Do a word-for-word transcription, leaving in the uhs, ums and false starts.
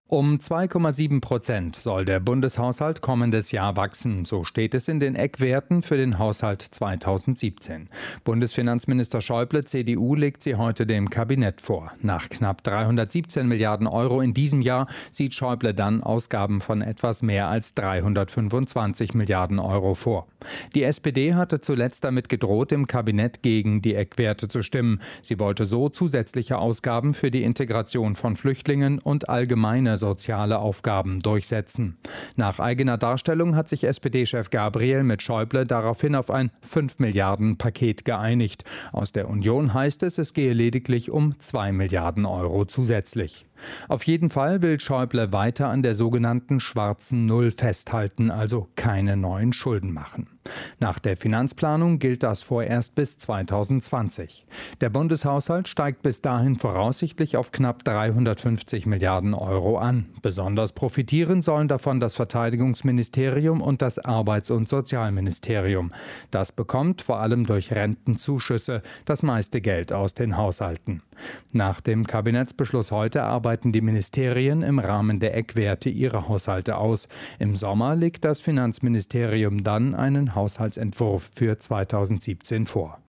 Um zwei Komma sieben Prozent soll der Bundeshaushalt kommendes Jahr wachsen, so steht es in den Eckwerten für den Haushalt zweitausendsiebzehn. Bundesfinanzminister Schäuble, C D U, legt sie heute dem Kabinett vor. Nach knapp dreihundertsiebzehn Milliarden Euro in diesem Jahr sieht Schäuble dann Ausgaben von etwas mehr als dreihundertfünfundzwanzig Milliarden Euro vor. Die S P D hatte zuletzt damit gedroht, im Kabinett gegen die Eckwerte zu stimmen. Sie wollte so zusätzliche Ausgaben für die Integration von Flüchtlingen und allgemeine soziale Aufgaben durchsetzen. Nach eigener Darstellung hat sich S P D-Chef Gabriel mit Schäuble daraufhin auf ein fünf Milliarden Paket geeinigt. Aus der Union heißt es, es gehe lediglich um zwei Milliarden Euro zusätzlich. Auf jeden Fall will Schäuble weiter an der sogenannten schwarzen Null festhalten, also keine neuen Schulden machen. Nach der Finanzplanung gilt das vorerst bis zweitausendzwanzig. Der Bundeshaushalt steigt bis dahin voraussichtlich auf knapp dreihundertfünfzig Milliarden Euro an. Besonders profitieren sollen davon das Verteidigungsministerium und das Arbeits- und Sozialministerium. Das bekommt vor allem durch Rentenzuschüsse das meiste Geld aus den Haushalten. Nach dem Kabinettsbeschluss heute arbeiten die Ministerien im Rahmen der Eckwerte ihre Haushalte aus. Im Sommer legt das Finanzministerium dann einen Haushaltsentwurf für zweitausendsiebzehn vor.